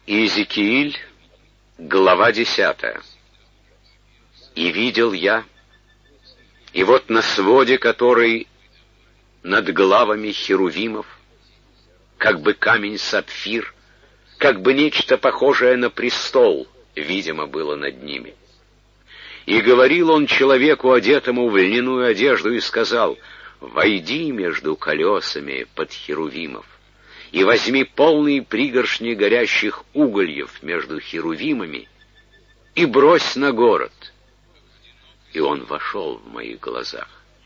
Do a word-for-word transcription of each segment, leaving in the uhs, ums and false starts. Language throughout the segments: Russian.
Иезекииль, глава десятая. «И видел я, и вот на своде, который над главами херувимов, как бы камень-сапфир, как бы нечто похожее на престол, видимо, было над ними. И говорил он человеку, одетому в льняную одежду, и сказал: «Войди между колесами под херувимов, и возьми полные пригоршни горящих угольев между херувимами, и брось на город». И он вошел в моих глазах.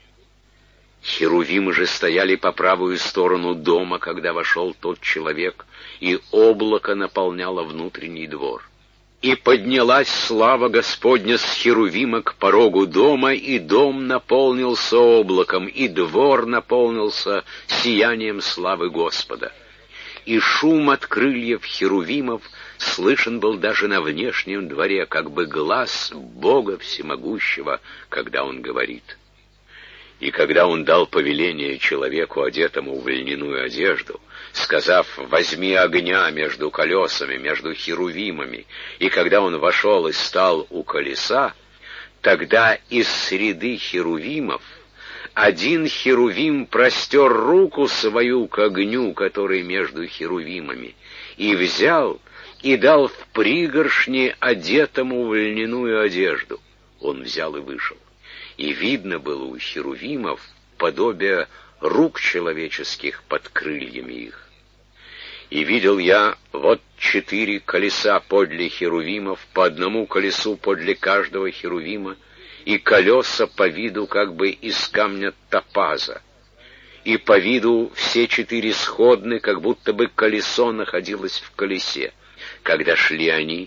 Херувимы же стояли по правую сторону дома, когда вошел тот человек, и облако наполняло внутренний двор. И поднялась слава Господня с херувима к порогу дома, и дом наполнился облаком, и двор наполнился сиянием славы Господа. И шум от крыльев херувимов слышен был даже на внешнем дворе, как бы глас Бога Всемогущего, когда он говорит. И когда он дал повеление человеку, одетому в льняную одежду, сказав: «Возьми огня между колесами, между херувимами», и когда он вошел и стал у колеса, тогда из среды херувимов один херувим простер руку свою к огню, который между херувимами, и взял и дал в пригоршни одетому в льняную одежду. Он взял и вышел. И видно было у херувимов подобие рук человеческих под крыльями их. И видел я вот четыре колеса подле херувимов, по одному колесу подле каждого херувима, и колеса по виду как бы из камня топаза, и по виду все четыре сходны, как будто бы колесо находилось в колесе. Когда шли они,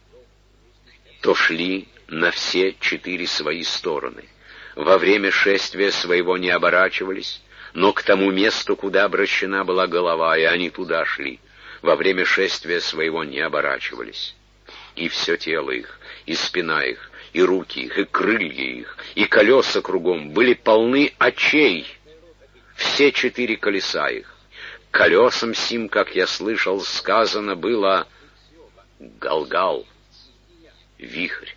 то шли на все четыре свои стороны. Во время шествия своего не оборачивались, но к тому месту, куда обращена была голова, и они туда шли. Во время шествия своего не оборачивались. И все тело их, и спина их, и руки их, и крылья их, и колеса кругом были полны очей, все четыре колеса их. Колесам сим, как я слышал, сказано было Галгал, вихрь.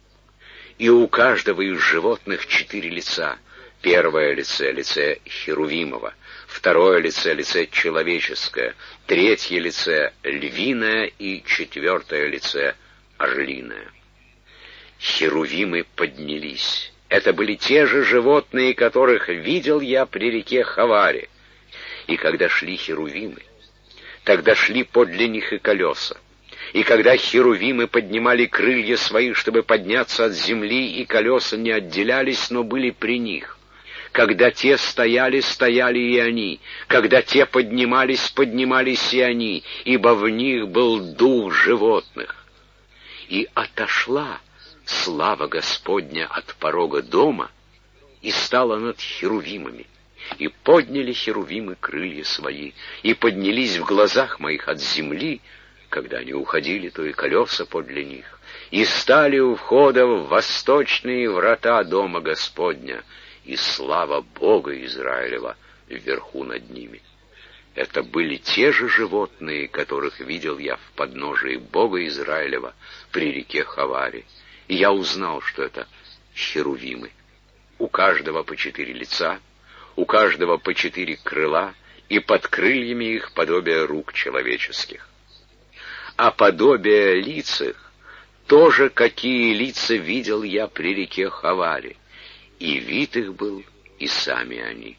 И у каждого из животных четыре лица. Первое лице — лице херувимово, второе лице — лице человеческое, третье лице — львиное и четвертое лице — орлиное. Херувимы поднялись. Это были те же животные, которых видел я при реке Хаваре. И когда шли херувимы, тогда шли подле них и колеса. И когда херувимы поднимали крылья свои, чтобы подняться от земли, и колеса не отделялись, но были при них. Когда те стояли, стояли и они. Когда те поднимались, поднимались и они, ибо в них был дух животных. И отошла слава Господня от порога дома и стала над херувимами. И подняли херувимы крылья свои, и поднялись в глазах моих от земли. Когда они уходили, то и колеса подле них, и стали у входа в восточные врата дома Господня, и слава Бога Израилева вверху над ними. Это были те же животные, которых видел я в подножии Бога Израилева при реке Хаваре, и я узнал, что это херувимы. У каждого по четыре лица, у каждого по четыре крыла, и под крыльями их подобие рук человеческих. А подобие лиц их тоже, какие лица видел я при реке Хаваре, и вид их был, и сами они.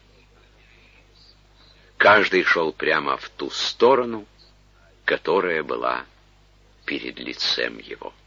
Каждый шел прямо в ту сторону, которая была перед лицем его.